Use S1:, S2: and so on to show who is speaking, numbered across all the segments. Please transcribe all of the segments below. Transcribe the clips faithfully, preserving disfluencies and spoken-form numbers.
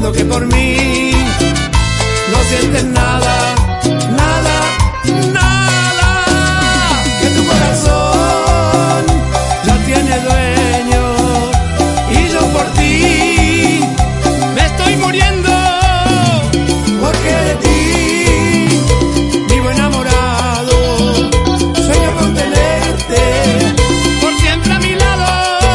S1: diciendo que por mí no sientes nada, nada, nada, que tu corazón ya tiene dueño y yo por ti me estoy muriendo, porque de ti vivo enamorado, sueño con tenerte por siempre a mi lado.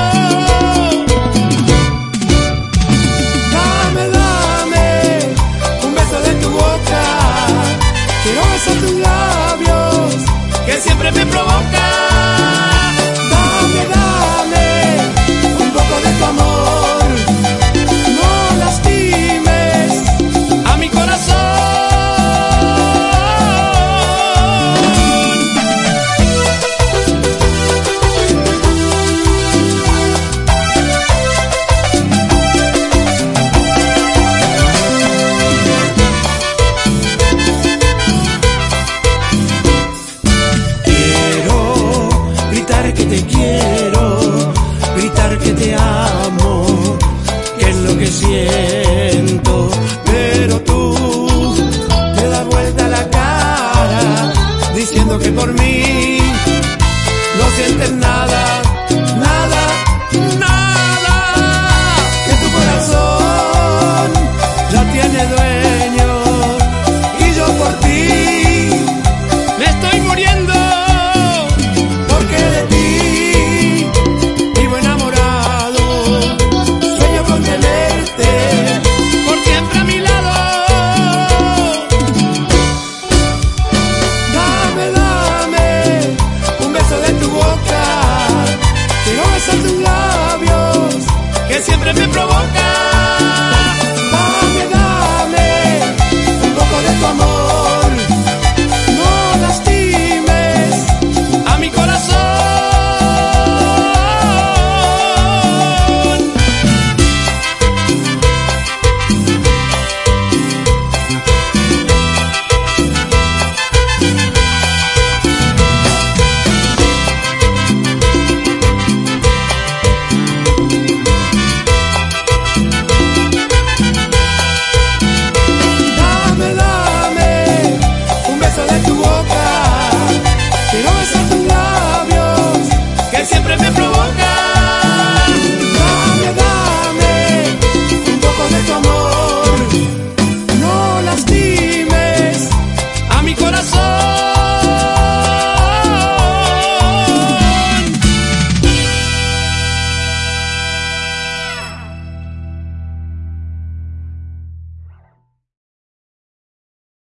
S1: Dame, dame un beso de tu boca, quiero besar tus labios que siempre me provoca. Dame, dame un poco de tu amor, no lastimes a mi corazón. Quiero gritar que te quiero, gritar que te amo, que es lo que siento, pero tú me das vuelta la cara, diciendo que por mí no sientes nada, nada, nada, que tu corazón ya tiene dueño y yo por ti me estoy muriendo, porque de ti vivo enamorado, sueño con tenerte por siempre a mi lado. Dame, dame un beso de tu boca, quiero besar tus labios que siempre me provoca.